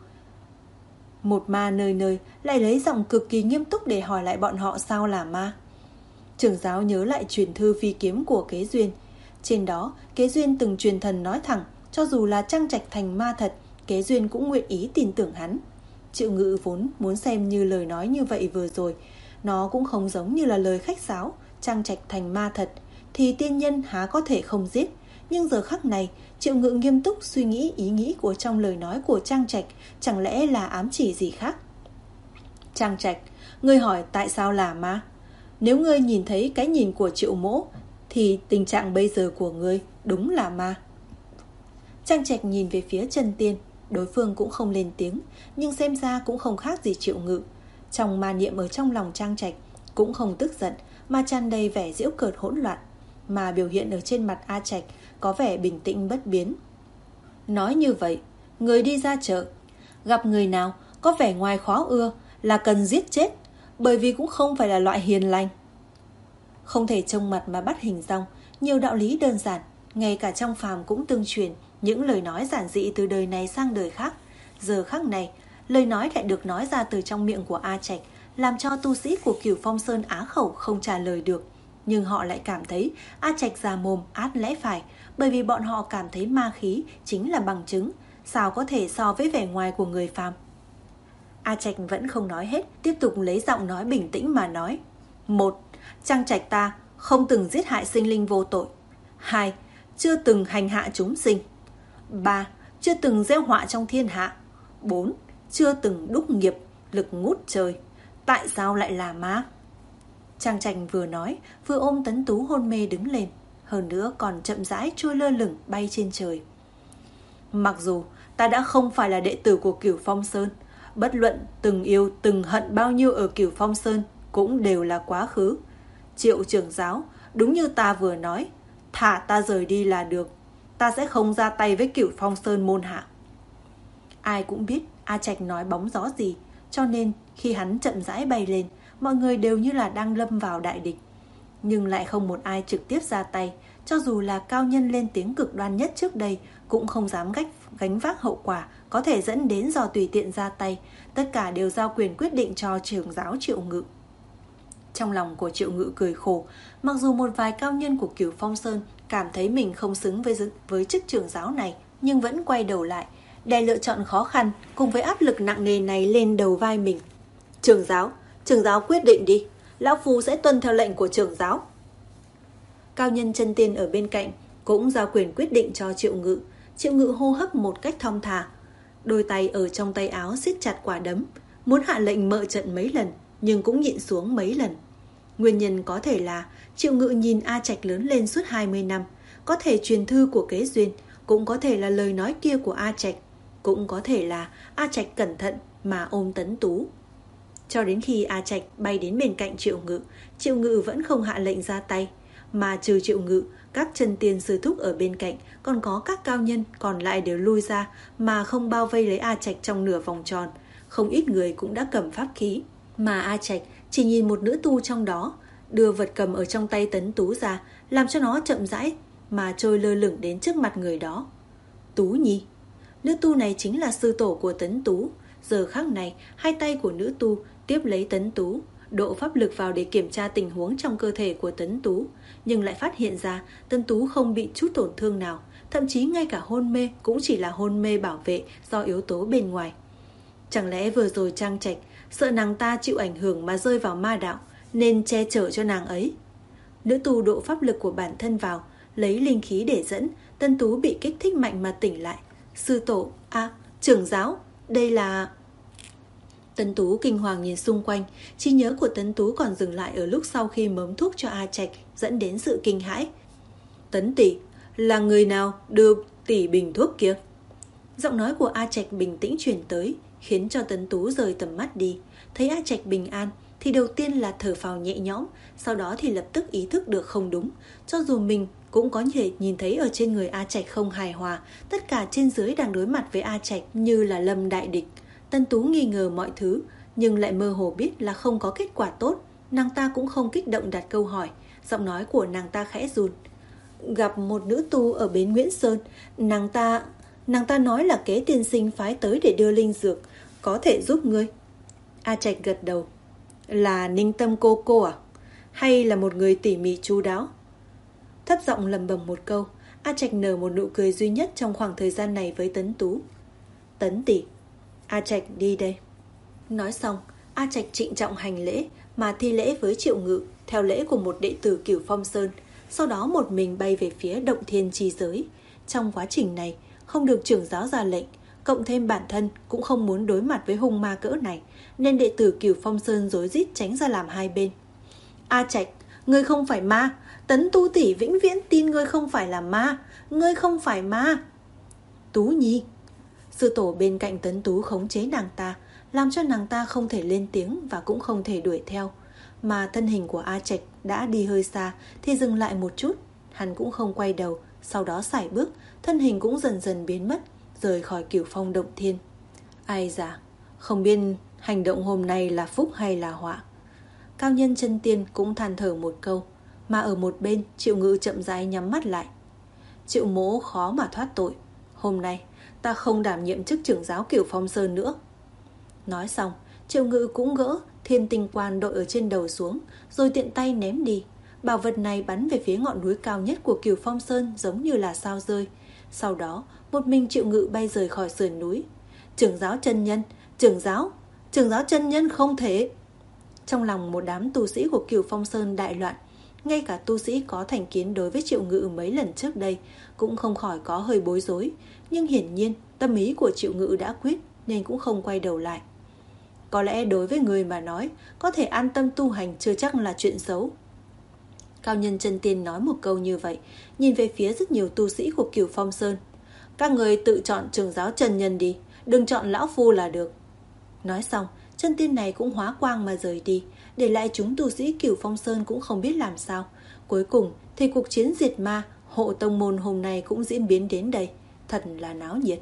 Một ma nơi nơi lại lấy giọng cực kỳ nghiêm túc để hỏi lại bọn họ sao là ma. Trưởng giáo nhớ lại truyền thư phi kiếm của Kế Duyên. Trên đó, Kế Duyên từng truyền thần nói thẳng, cho dù là Trang Trạch thành ma thật, Kế Duyên cũng nguyện ý tin tưởng hắn. Triệu Ngự vốn muốn xem như lời nói như vậy vừa rồi, nó cũng không giống như là lời khách sáo. Trang Trạch thành ma thật thì tiên nhân há có thể không giết. Nhưng giờ khắc này, Triệu Ngự nghiêm túc suy nghĩ ý nghĩ của trong lời nói của Trang Trạch, chẳng lẽ là ám chỉ gì khác? Trang Trạch, ngươi hỏi tại sao là ma? Nếu ngươi nhìn thấy cái nhìn của Triệu Mỗ thì tình trạng bây giờ của ngươi đúng là ma. Trang Trạch nhìn về phía Chân Tiên. Đối phương cũng không lên tiếng, nhưng xem ra cũng không khác gì Triệu Ngự. Trong ma niệm ở trong lòng Trang Trạch cũng không tức giận, mà tràn đầy vẻ giễu cợt hỗn loạn. Mà biểu hiện ở trên mặt A Trạch có vẻ bình tĩnh bất biến. Nói như vậy, người đi ra chợ, gặp người nào có vẻ ngoài khó ưa là cần giết chết, bởi vì cũng không phải là loại hiền lành. Không thể trông mặt mà bắt hình dong, nhiều đạo lý đơn giản, ngay cả trong phàm cũng tương truyền những lời nói giản dị từ đời này sang đời khác. Giờ khắc này, lời nói lại được nói ra từ trong miệng của A Trạch, làm cho tu sĩ của Cửu Phong Sơn á khẩu không trả lời được. Nhưng họ lại cảm thấy A Trạch già mồm át lẽ phải, bởi vì bọn họ cảm thấy ma khí chính là bằng chứng, sao có thể so với vẻ ngoài của người phàm. A Trạch vẫn không nói hết, tiếp tục lấy giọng nói bình tĩnh mà nói. Một, Trang Trạch ta không từng giết hại sinh linh vô tội. Hai, chưa từng hành hạ chúng sinh. Ba, chưa từng gieo họa trong thiên hạ. Bốn, chưa từng đúc nghiệp, lực ngút trời. Tại sao lại là ma? Trang Trạch vừa nói, vừa ôm Tấn Tú hôn mê đứng lên, hơn nữa còn chậm rãi trôi lơ lửng bay trên trời. Mặc dù ta đã không phải là đệ tử của Cửu Phong Sơn, bất luận từng yêu từng hận bao nhiêu ở Cửu Phong Sơn cũng đều là quá khứ. Triệu trưởng giáo, đúng như ta vừa nói, thả ta rời đi là được, ta sẽ không ra tay với Cửu Phong Sơn môn hạ. Ai cũng biết A Trạch nói bóng gió gì, cho nên khi hắn chậm rãi bay lên, mọi người đều như là đang lâm vào đại địch. Nhưng lại không một ai trực tiếp ra tay, cho dù là cao nhân lên tiếng cực đoan nhất trước đây cũng không dám gánh, gánh vác hậu quả có thể dẫn đến do tùy tiện ra tay. Tất cả đều giao quyền quyết định cho trưởng giáo Triệu Ngự. Trong lòng của Triệu Ngự cười khổ, mặc dù một vài cao nhân của Cửu Phong Sơn cảm thấy mình không xứng với, với chức trưởng giáo này, nhưng vẫn quay đầu lại, đè lựa chọn khó khăn cùng với áp lực nặng nề này lên đầu vai mình. Trưởng giáo, trưởng giáo quyết định đi, lão phu sẽ tuân theo lệnh của trưởng giáo. Cao nhân Chân Tiên ở bên cạnh cũng giao quyền quyết định cho Triệu Ngự. Triệu Ngự hô hấp một cách thong thả, đôi tay ở trong tay áo siết chặt quả đấm, muốn hạ lệnh mợ trận mấy lần, nhưng cũng nhịn xuống mấy lần. Nguyên nhân có thể là Triệu Ngự nhìn A Trạch lớn lên suốt hai mươi năm, có thể truyền thư của Kế Duyên, cũng có thể là lời nói kia của A Trạch, cũng có thể là A Trạch cẩn thận mà ôm Tấn Tú. Cho đến khi A Trạch bay đến bên cạnh Triệu Ngự, Triệu Ngự vẫn không hạ lệnh ra tay, mà trừ Triệu Ngự, các chân tiên sư thúc ở bên cạnh, còn có các cao nhân còn lại đều lui ra mà không bao vây lấy A Trạch trong nửa vòng tròn. Không ít người cũng đã cầm pháp khí, mà A Trạch chỉ nhìn một nữ tu trong đó, đưa vật cầm ở trong tay Tấn Tú ra, làm cho nó chậm rãi mà trôi lơ lửng đến trước mặt người đó. Tú Nhi, nữ tu này chính là sư tổ của Tấn Tú. Giờ khắc này, hai tay của nữ tu tiếp lấy Tấn Tú, độ pháp lực vào để kiểm tra tình huống trong cơ thể của Tấn Tú, nhưng lại phát hiện ra Tấn Tú không bị chút tổn thương nào, thậm chí ngay cả hôn mê cũng chỉ là hôn mê bảo vệ do yếu tố bên ngoài. Chẳng lẽ vừa rồi Trang Trạch sợ nàng ta chịu ảnh hưởng mà rơi vào ma đạo nên che chở cho nàng ấy? Nữ tu độ pháp lực của bản thân vào, lấy linh khí để dẫn. Tấn Tú bị kích thích mạnh mà tỉnh lại. Sư tổ, à, trưởng giáo, đây là... Tấn Tú kinh hoàng nhìn xung quanh. Trí nhớ của Tấn Tú còn dừng lại ở lúc sau khi mớm thuốc cho A Trạch, dẫn đến sự kinh hãi. Tấn tỷ, là người nào đưa tỷ bình thuốc kia? Giọng nói của A Trạch bình tĩnh truyền tới, khiến cho Tấn Tú rời tầm mắt đi. Thấy A Trạch bình an thì đầu tiên là thở phào nhẹ nhõm, sau đó thì lập tức ý thức được không đúng. Cho dù mình cũng có thể nhìn thấy ở trên người A Trạch không hài hòa, tất cả trên dưới đang đối mặt với A Trạch như là lâm đại địch. Tấn Tú nghi ngờ mọi thứ, nhưng lại mơ hồ biết là không có kết quả tốt. Nàng ta cũng không kích động đặt câu hỏi. Giọng nói của nàng ta khẽ run. Gặp một nữ tu ở bến Nguyễn Sơn, nàng ta nàng ta nói là Kế tiên sinh phái tới để đưa linh dược, có thể giúp ngươi. A Trạch gật đầu. Là Ninh Tâm cô cô à? Hay là một người tỉ mỉ chu đáo? Thấp giọng lầm bầm một câu, A Trạch nở một nụ cười duy nhất trong khoảng thời gian này với Tấn Tú. Tấn tỷ, A Trạch đi đây. Nói xong, A Trạch trịnh trọng hành lễ mà thi lễ với Triệu Ngự theo lễ của một đệ tử Cửu Phong Sơn, sau đó một mình bay về phía động thiên chi giới. Trong quá trình này, không được trưởng giáo ra lệnh, cộng thêm bản thân cũng không muốn đối mặt với hung ma cỡ này, nên đệ tử Cửu Phong Sơn rối rít tránh ra làm hai bên. A Trạch, ngươi không phải ma, Tấn Tu tỷ vĩnh viễn tin ngươi không phải là ma, ngươi không phải ma. Tú Nhi. Sư tổ bên cạnh Tấn Tú khống chế nàng ta, làm cho nàng ta không thể lên tiếng và cũng không thể đuổi theo. Mà thân hình của A Trạch đã đi hơi xa thì dừng lại một chút, hắn cũng không quay đầu, sau đó sải bước, thân hình cũng dần dần biến mất, rời khỏi Cửu Phong động thiên. Ai dạ, không biết hành động hôm nay là phúc hay là họa. Cao nhân chân tiên cũng than thở một câu, mà ở một bên Triệu Ngự chậm rãi nhắm mắt lại. Triệu mỗ khó mà thoát tội, hôm nay ta không đảm nhiệm chức trưởng giáo Cửu Phong Sơn nữa. Nói xong, Triệu Ngự cũng gỡ thiên tinh quan đội ở trên đầu xuống, rồi tiện tay ném đi. Bảo vật này bắn về phía ngọn núi cao nhất của Cửu Phong Sơn giống như là sao rơi. Sau đó, một mình Triệu Ngự bay rời khỏi sườn núi. Trưởng giáo chân nhân, trưởng giáo, trưởng giáo chân nhân không thể. Trong lòng một đám tu sĩ của Cửu Phong Sơn đại loạn. Ngay cả tu sĩ có thành kiến đối với Triệu Ngự mấy lần trước đây cũng không khỏi có hơi bối rối. Nhưng hiển nhiên tâm ý của Triệu Ngự đã quyết nên cũng không quay đầu lại. Có lẽ đối với người mà nói, có thể an tâm tu hành chưa chắc là chuyện xấu. Cao nhân chân tiên nói một câu như vậy, nhìn về phía rất nhiều tu sĩ của Cửu Phong Sơn. Các người tự chọn trưởng giáo chân nhân đi, đừng chọn lão phu là được. Nói xong, chân tiên này cũng hóa quang mà rời đi, để lại chúng tu sĩ Cửu Phong Sơn cũng không biết làm sao. Cuối cùng thì cuộc chiến diệt ma hộ tông môn hôm nay cũng diễn biến đến đây, thật là náo nhiệt.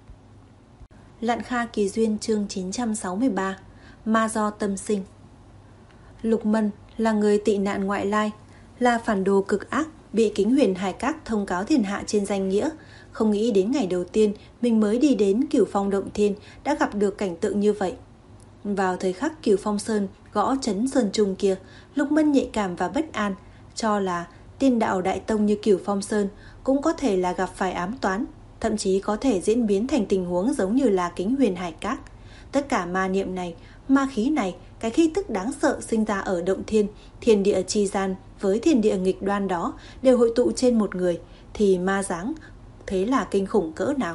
Lạn Kha Kỳ Duyên chương chín trăm sáu mươi ba. Ma do tâm sinh. Lục Mân là người tị nạn ngoại lai, là phản đồ cực ác, bị Kính Huyền Hải Các thông cáo thiên hạ trên danh nghĩa. Không nghĩ đến ngày đầu tiên mình mới đi đến Cửu Phong Động Thiên đã gặp được cảnh tượng như vậy. Vào thời khắc Cửu Phong Sơn gõ trấn Sơn Trung kia, Lục Mân nhạy cảm và bất an, cho là tiên đạo đại tông như Cửu Phong Sơn cũng có thể là gặp phải ám toán, thậm chí có thể diễn biến thành tình huống giống như là Kính Huyền Hải Các. Tất cả ma niệm này, ma khí này, cái khí tức đáng sợ sinh ra ở động thiên, thiên địa chi gian với thiên địa nghịch đoan đó đều hội tụ trên một người, thì ma dáng thế là kinh khủng cỡ nào.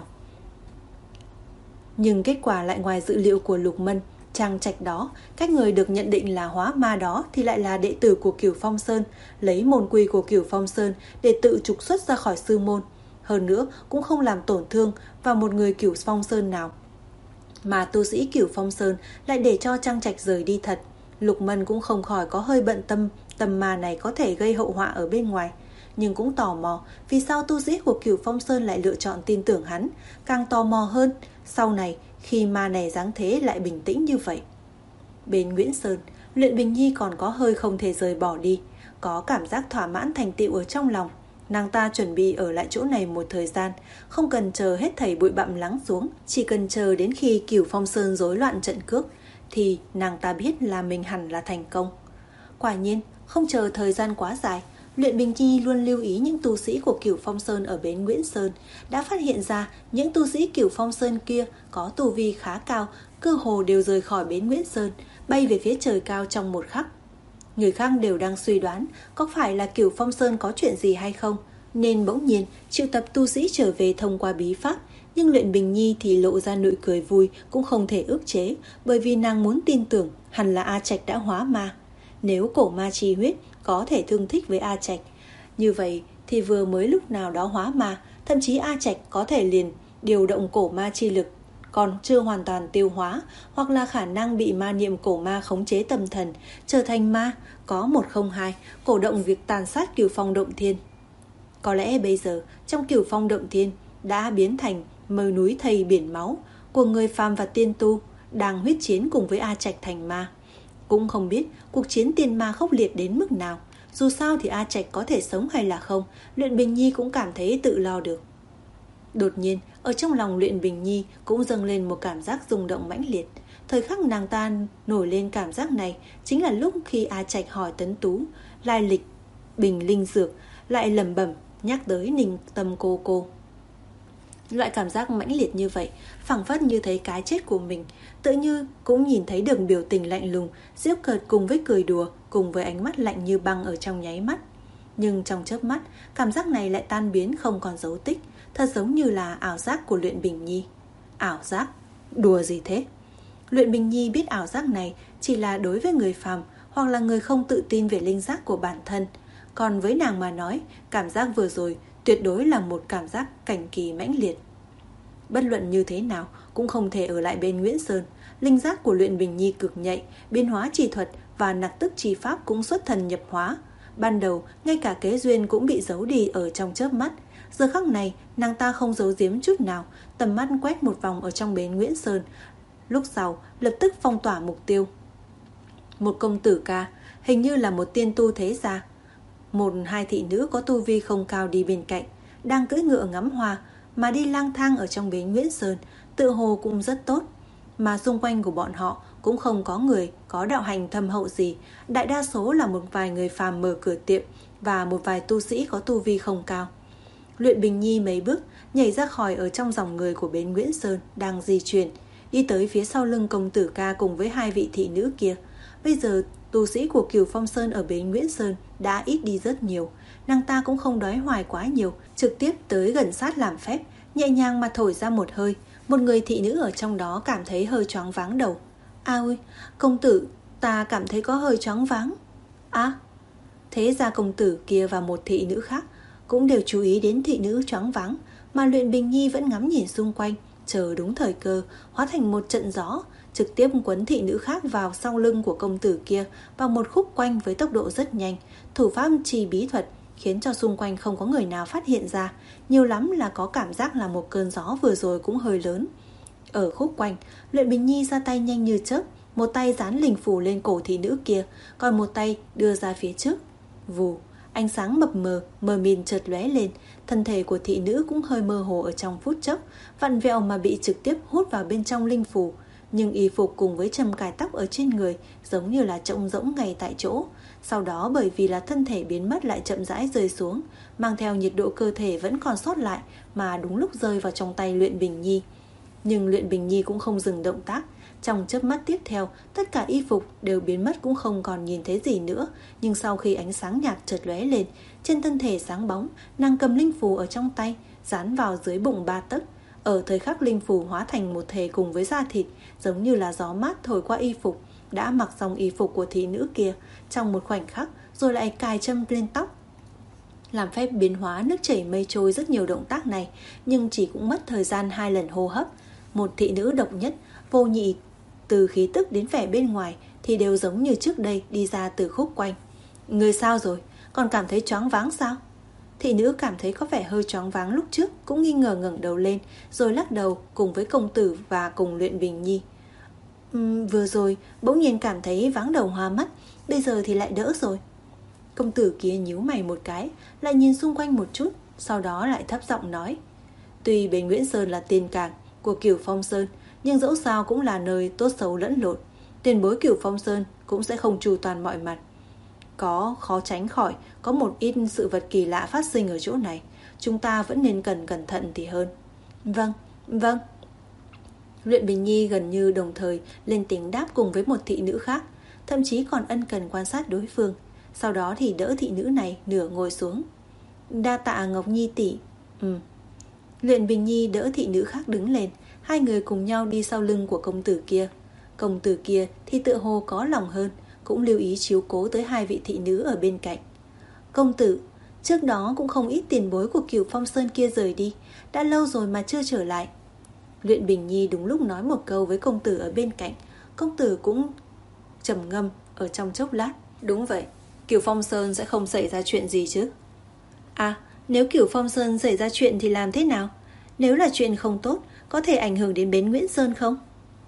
Nhưng kết quả lại ngoài dự liệu của Lục Mân. Trang Trạch đó, cách người được nhận định là hóa ma đó thì lại là đệ tử của Cửu Phong Sơn, lấy môn quy của Cửu Phong Sơn để tự trục xuất ra khỏi sư môn. Hơn nữa cũng không làm tổn thương vào một người Cửu Phong Sơn nào. Mà tu sĩ Cửu Phong Sơn lại để cho Trang Trạch rời đi thật. Lục Mân cũng không khỏi có hơi bận tâm tầm ma này có thể gây hậu họa ở bên ngoài. Nhưng cũng tò mò vì sao tu sĩ của Cửu Phong Sơn lại lựa chọn tin tưởng hắn. Càng tò mò hơn sau này khi ma này giáng thế lại bình tĩnh như vậy. Bên Nguyễn Sơn, Luyện Bình Nhi còn có hơi không thể rời bỏ đi, có cảm giác thỏa mãn thành tựu ở trong lòng. Nàng ta chuẩn bị ở lại chỗ này một thời gian, không cần chờ hết thảy bụi bặm lắng xuống, chỉ cần chờ đến khi Cửu Phong Sơn rối loạn trận cước thì nàng ta biết là mình hẳn là thành công. Quả nhiên, không chờ thời gian quá dài, Luyện Bình Nhi luôn lưu ý những tu sĩ của Cửu Phong Sơn ở bến Nguyễn Sơn, đã phát hiện ra những tu sĩ Cửu Phong Sơn kia có tu vi khá cao, cơ hồ đều rời khỏi bến Nguyễn Sơn, bay về phía trời cao trong một khắc. Người khác đều đang suy đoán có phải là Cửu Phong Sơn có chuyện gì hay không, nên bỗng nhiên triệu tập tu sĩ trở về thông qua bí pháp. Nhưng Luyện Bình Nhi thì lộ ra nụ cười vui cũng không thể ức chế, bởi vì nàng muốn tin tưởng hẳn là A Trạch đã hóa ma. Nếu cổ ma chi huyết có thể tương thích với A Trạch, như vậy thì vừa mới lúc nào đó hóa ma, thậm chí A Trạch có thể liền điều động cổ ma chi lực còn chưa hoàn toàn tiêu hóa, hoặc là khả năng bị ma niệm cổ ma khống chế tâm thần, trở thành ma, có một không hai, cổ động việc tàn sát Cửu Phong Động Thiên. Có lẽ bây giờ trong Cửu Phong Động Thiên đã biến thành mờ núi thây biển máu của người phàm và tiên tu đang huyết chiến cùng với A Trạch thành ma. Cũng không biết cuộc chiến tiên ma khốc liệt đến mức nào, dù sao thì A Trạch có thể sống hay là không, Luyện Bình Nhi cũng cảm thấy tự lo được. Đột nhiên, ở trong lòng Luyện Bình Nhi cũng dâng lên một cảm giác rung động mãnh liệt. Thời khắc nàng ta nổi lên cảm giác này chính là lúc khi A Trạch hỏi Tấn Tú lai lịch bình linh dược, lại lẩm bẩm nhắc tới Ninh Tâm cô cô. Loại cảm giác mãnh liệt như vậy, phảng phất như thấy cái chết của mình, tự như cũng nhìn thấy được biểu tình lạnh lùng, giễu cợt cùng với cười đùa, cùng với ánh mắt lạnh như băng ở trong nháy mắt. Nhưng trong chớp mắt, cảm giác này lại tan biến không còn dấu tích, thật giống như là ảo giác của Luyện Bình Nhi. Ảo giác? Đùa gì thế? Luyện Bình Nhi biết ảo giác này chỉ là đối với người phàm hoặc là người không tự tin về linh giác của bản thân. Còn với nàng mà nói, cảm giác vừa rồi tuyệt đối là một cảm giác cảnh kỳ mãnh liệt. Bất luận như thế nào cũng không thể ở lại bên Nguyễn Sơn. Linh giác của Luyện Bình Nhi cực nhạy, biến hóa chi thuật và nặc tức chi pháp cũng xuất thần nhập hóa. Ban đầu, ngay cả kế duyên cũng bị giấu đi ở trong chớp mắt. Giờ khắc này, nàng ta không giấu giếm chút nào, tầm mắt quét một vòng ở trong bến Nguyễn Sơn. Lúc sau, lập tức phong tỏa mục tiêu. Một công tử ca, hình như là một tiên tu thế gia. Một hai thị nữ có tu vi không cao đi bên cạnh, đang cưỡi ngựa ngắm hoa, mà đi lang thang ở trong bến Nguyễn Sơn, tự hồ cũng rất tốt. Mà xung quanh của bọn họ cũng không có người có đạo hành thâm hậu gì, đại đa số là một vài người phàm mở cửa tiệm và một vài tu sĩ có tu vi không cao. Luyện Bình Nhi mấy bước nhảy ra khỏi ở trong dòng người của bến Nguyễn Sơn đang di chuyển, đi tới phía sau lưng công tử ca cùng với hai vị thị nữ kia. Bây giờ tu sĩ của Cửu Phong Sơn ở bến Nguyễn Sơn đã ít đi rất nhiều. Nàng ta cũng không đói hoài quá nhiều, trực tiếp tới gần sát làm phép, nhẹ nhàng mà thổi ra một hơi. Một người thị nữ ở trong đó cảm thấy hơi choáng váng đầu. À ôi, công tử, ta cảm thấy có hơi choáng váng. À, thế ra công tử kia và một thị nữ khác cũng đều chú ý đến thị nữ choáng váng, mà Luyện Bình Nhi vẫn ngắm nhìn xung quanh, chờ đúng thời cơ, hóa thành một trận gió, trực tiếp quấn thị nữ khác vào sau lưng của công tử kia bằng một khúc quanh với tốc độ rất nhanh. Thủ pháp trì bí thuật khiến cho xung quanh không có người nào phát hiện ra, nhiều lắm là có cảm giác là một cơn gió vừa rồi cũng hơi lớn. Ở khúc quanh, Luyện Bình Nhi ra tay nhanh như chớp, một tay dán linh phù lên cổ thị nữ kia, còn một tay đưa ra phía trước. Vù, ánh sáng mập mờ, mờ mịt chợt lóe lên, thân thể của thị nữ cũng hơi mơ hồ ở trong phút chốc, vặn vẹo mà bị trực tiếp hút vào bên trong linh phù. Nhưng y phục cùng với châm cài tóc ở trên người giống như là trống rỗng ngay tại chỗ. Sau đó bởi vì là thân thể biến mất lại chậm rãi rơi xuống, mang theo nhiệt độ cơ thể vẫn còn sót lại, mà đúng lúc rơi vào trong tay Luyện Bình Nhi. Nhưng Luyện Bình Nhi cũng không dừng động tác. Trong chớp mắt tiếp theo, tất cả y phục đều biến mất, cũng không còn nhìn thấy gì nữa. Nhưng sau khi ánh sáng nhạt chợt lóe lên, trên thân thể sáng bóng, nàng cầm linh phù ở trong tay, dán vào dưới bụng ba tấc. Ở thời khắc linh phù hóa thành một thể cùng với da thịt, giống như là gió mát thổi qua y phục, đã mặc xong y phục của thị nữ kia trong một khoảnh khắc, rồi lại cài châm lên tóc. Làm phép biến hóa nước chảy mây trôi rất nhiều động tác này, nhưng chỉ cũng mất thời gian hai lần hô hấp. Một thị nữ độc nhất, vô nhị, từ khí tức đến vẻ bên ngoài thì đều giống như trước đây đi ra từ khúc quanh. Người sao rồi? Còn cảm thấy choáng váng sao? Thị nữ cảm thấy có vẻ hơi choáng váng lúc trước, cũng nghi ngờ ngẩng đầu lên, rồi lắc đầu cùng với công tử và cùng Luyện Bình Nhi. Uhm, vừa rồi bỗng nhiên cảm thấy váng đầu hoa mắt, bây giờ thì lại đỡ rồi. Công tử kia nhíu mày một cái, lại nhìn xung quanh một chút, sau đó lại thấp giọng nói: Tuy bến Nguyễn Sơn là tiền cảng của Cửu Phong Sơn, nhưng dẫu sao cũng là nơi tốt xấu lẫn lộn. tiền bối Cửu Phong Sơn cũng sẽ không chu toàn mọi mặt. Có khó tránh khỏi có một ít sự vật kỳ lạ phát sinh ở chỗ này. Chúng ta vẫn nên cần cẩn thận thì hơn. Vâng, vâng. Luyện Bình Nhi gần như đồng thời lên tiếng đáp cùng với một thị nữ khác, thậm chí còn ân cần quan sát đối phương. Sau đó thì đỡ thị nữ này nửa ngồi xuống. Đa tạ Ngọc Nhi tỷ. Ừ. Luyện Bình Nhi đỡ thị nữ khác đứng lên. Hai người cùng nhau đi sau lưng của công tử kia. Công tử kia thì tựa hồ có lòng hơn, cũng lưu ý chiếu cố tới hai vị thị nữ ở bên cạnh. Công tử, trước đó cũng không ít tiền bối của Cửu Phong Sơn kia rời đi, đã lâu rồi mà chưa trở lại. Luyện Bình Nhi đúng lúc nói một câu với công tử ở bên cạnh. Công tử cũng trầm ngâm ở trong chốc lát. Đúng vậy, Cửu Phong Sơn sẽ không xảy ra chuyện gì chứ? À, nếu Cửu Phong Sơn xảy ra chuyện thì làm thế nào? Nếu là chuyện không tốt, có thể ảnh hưởng đến bến Nguyễn Sơn không?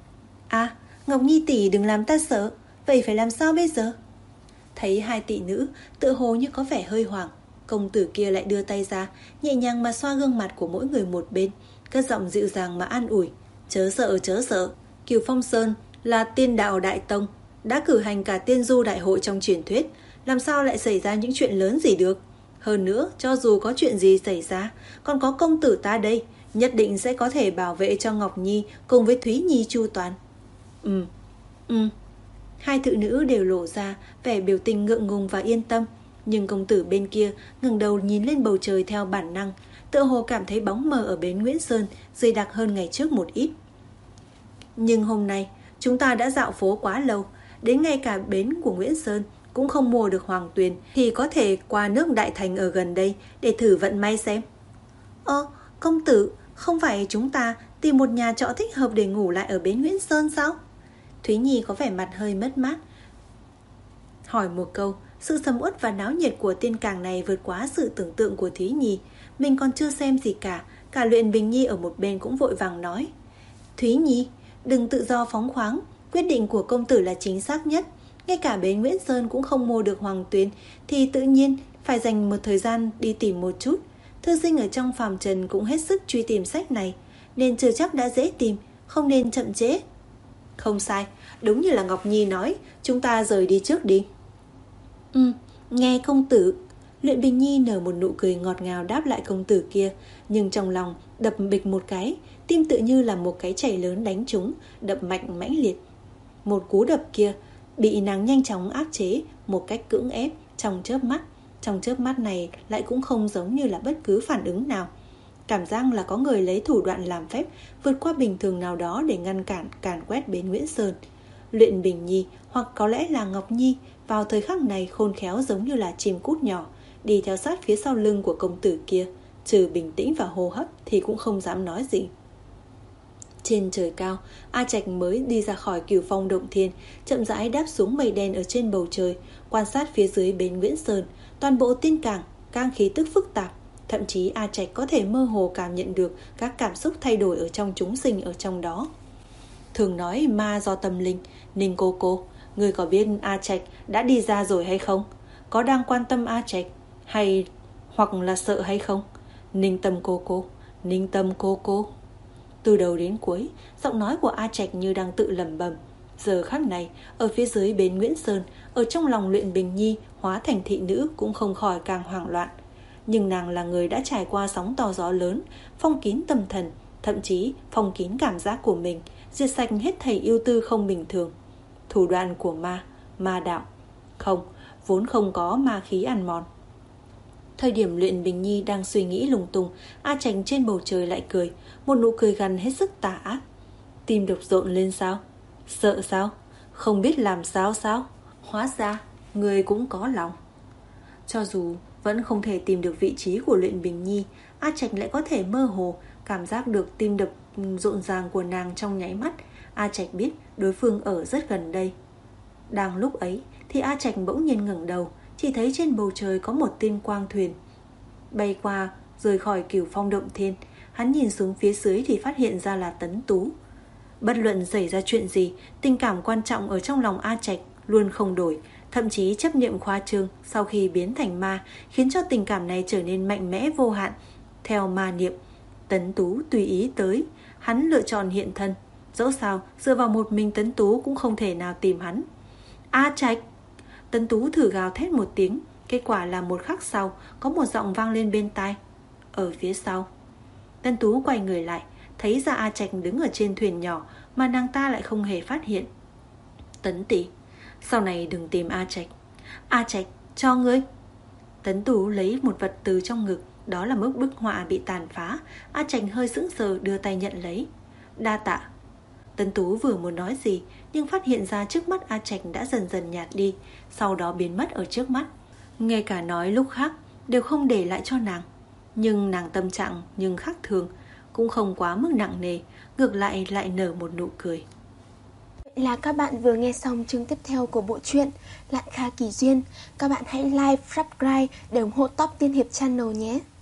À, Ngọc Nhi tỷ đừng làm ta sợ. Vậy phải làm sao bây giờ? Thấy hai tỷ nữ tựa hồ như có vẻ hơi hoảng, công tử kia lại đưa tay ra, nhẹ nhàng mà xoa gương mặt của mỗi người một bên, cất giọng dịu dàng mà an ủi. Chớ sợ, chớ sợ. Cửu Phong Sơn là tiên đạo đại tông, đã cử hành cả tiên du đại hội trong truyền thuyết, làm sao lại xảy ra những chuyện lớn gì được? Hơn nữa, cho dù có chuyện gì xảy ra, còn có công tử ta đây, nhất định sẽ có thể bảo vệ cho Ngọc Nhi cùng với Thúy Nhi chu toàn. Ừ, ừ. Hai thị nữ đều lộ ra vẻ biểu tình ngượng ngùng và yên tâm. Nhưng công tử bên kia ngẩng đầu nhìn lên bầu trời theo bản năng, tựa hồ cảm thấy bóng mờ ở bến Nguyễn Sơn dày đặc hơn ngày trước một ít. Nhưng hôm nay chúng ta đã dạo phố quá lâu, đến ngay cả bến của Nguyễn Sơn cũng không mua được hoàng tuyền, thì có thể qua nước Đại Thành ở gần đây để thử vận may xem. Ơ, công tử, không phải chúng ta tìm một nhà trọ thích hợp để ngủ lại ở bến Nguyễn Sơn sao? Thúy Nhi có vẻ mặt hơi mất mát, hỏi một câu. Sự sầm uất và náo nhiệt của tiên cảng này vượt quá sự tưởng tượng của Thúy Nhi. Mình còn chưa xem gì cả. Cả Luyện Bình Nhi ở một bên cũng vội vàng nói. Thúy Nhi, đừng tự do phóng khoáng. Quyết định của công tử là chính xác nhất. Ngay cả bến Nguyễn Sơn cũng không mua được hoàng tuyến, thì tự nhiên phải dành một thời gian đi tìm một chút. Thư sinh ở trong phàm trần cũng hết sức truy tìm sách này, nên chưa chắc đã dễ tìm, không nên chậm trễ. Không sai, đúng như là Ngọc Nhi nói, chúng ta rời đi trước đi. Ừ, nghe công tử. Luyện Bình Nhi nở một nụ cười ngọt ngào đáp lại công tử kia, nhưng trong lòng đập bịch một cái, tim tự như là một cái chày lớn đánh trúng, đập mạnh mãnh liệt. Một cú đập kia bị nàng nhanh chóng áp chế một cách cưỡng ép trong chớp mắt. Trong chớp mắt này lại cũng không giống như là bất cứ phản ứng nào. Cảm giác là có người lấy thủ đoạn làm phép vượt qua bình thường nào đó để ngăn cản càn quét bến Nguyễn Sơn. Luyện Bình Nhi hoặc có lẽ là Ngọc Nhi vào thời khắc này khôn khéo giống như là chim cút nhỏ, đi theo sát phía sau lưng của công tử kia, trừ bình tĩnh và hô hấp thì cũng không dám nói gì. Trên trời cao, A Trạch mới đi ra khỏi Cửu Phong Động Thiên, chậm rãi đáp xuống mây đen ở trên bầu trời, quan sát phía dưới bến Nguyễn Sơn. Toàn bộ tiên cảng càng khí tức phức tạp, thậm chí A Trạch có thể mơ hồ cảm nhận được các cảm xúc thay đổi ở trong chúng sinh ở trong đó. Thường nói ma do tâm linh, Ninh cô cô, người có biết A Trạch đã đi ra rồi hay không? Có đang quan tâm A Trạch hay hoặc là sợ hay không? Ninh tâm cô cô, Ninh tâm cô cô. Từ đầu đến cuối, giọng nói của A Trạch như đang tự lẩm bẩm. Giờ khắc này, ở phía dưới bến Nguyễn Sơn, ở trong lòng Luyện Bình Nhi hóa thành thị nữ cũng không khỏi càng hoảng loạn. Nhưng nàng là người đã trải qua sóng to gió lớn, phong kín tâm thần, thậm chí phong kín cảm giác của mình, diệt sạch hết thảy yêu tư không bình thường. Thủ đoạn của ma, ma đạo. Không, vốn không có ma khí ăn mòn. Thời điểm Luyện Bình Nhi đang suy nghĩ lung tung, A Trạch trên bầu trời lại cười, một nụ cười gằn hết sức tà ác. Tim đập rộn lên sao? Sợ sao? Không biết làm sao sao? Hóa ra, người cũng có lòng. Cho dù vẫn không thể tìm được vị trí của Luyện Bình Nhi, A Trạch lại có thể mơ hồ cảm giác được tim đập rộn ràng của nàng trong nháy mắt. A Trạch biết đối phương ở rất gần đây. Đang lúc ấy thì A Trạch bỗng nhiên ngẩng đầu, chỉ thấy trên bầu trời có một tiên quang thuyền bay qua, rời khỏi Cửu Phong Động Thiên. Hắn nhìn xuống phía dưới thì phát hiện ra là Tấn Tú. Bất luận xảy ra chuyện gì, tình cảm quan trọng ở trong lòng A Trạch luôn không đổi, thậm chí chấp niệm khoa trương sau khi biến thành ma, khiến cho tình cảm này trở nên mạnh mẽ vô hạn. Theo ma niệm, Tấn Tú tùy ý tới, hắn lựa chọn hiện thân. Dẫu sao dựa vào một mình Tấn Tú cũng không thể nào tìm hắn. A Trạch! Tấn Tú thử gào thét một tiếng. Kết quả là một khắc sau có một giọng vang lên bên tai. Ở phía sau. Tấn Tú quay người lại, thấy ra A Trạch đứng ở trên thuyền nhỏ mà nàng ta lại không hề phát hiện. Tấn tỷ, sau này đừng tìm A Trạch. A Trạch, cho ngươi. Tấn Tú lấy một vật từ trong ngực, đó là bức bức họa bị tàn phá. A Trạch hơi sững sờ đưa tay nhận lấy. Đa tạ. Tấn Tú vừa muốn nói gì nhưng phát hiện ra trước mắt A Trạch đã dần dần nhạt đi, sau đó biến mất ở trước mắt. Ngay cả nói lúc khác đều không để lại cho nàng. Nhưng nàng tâm trạng nhưng khác thường, cũng không quá mức nặng nề, ngược lại lại nở một nụ cười. Vậy là các bạn vừa nghe xong chương tiếp theo của bộ truyện Lạn Kha Kỳ Duyên. Các bạn hãy like, subscribe để ủng hộ Top Tiên Hiệp Channel nhé.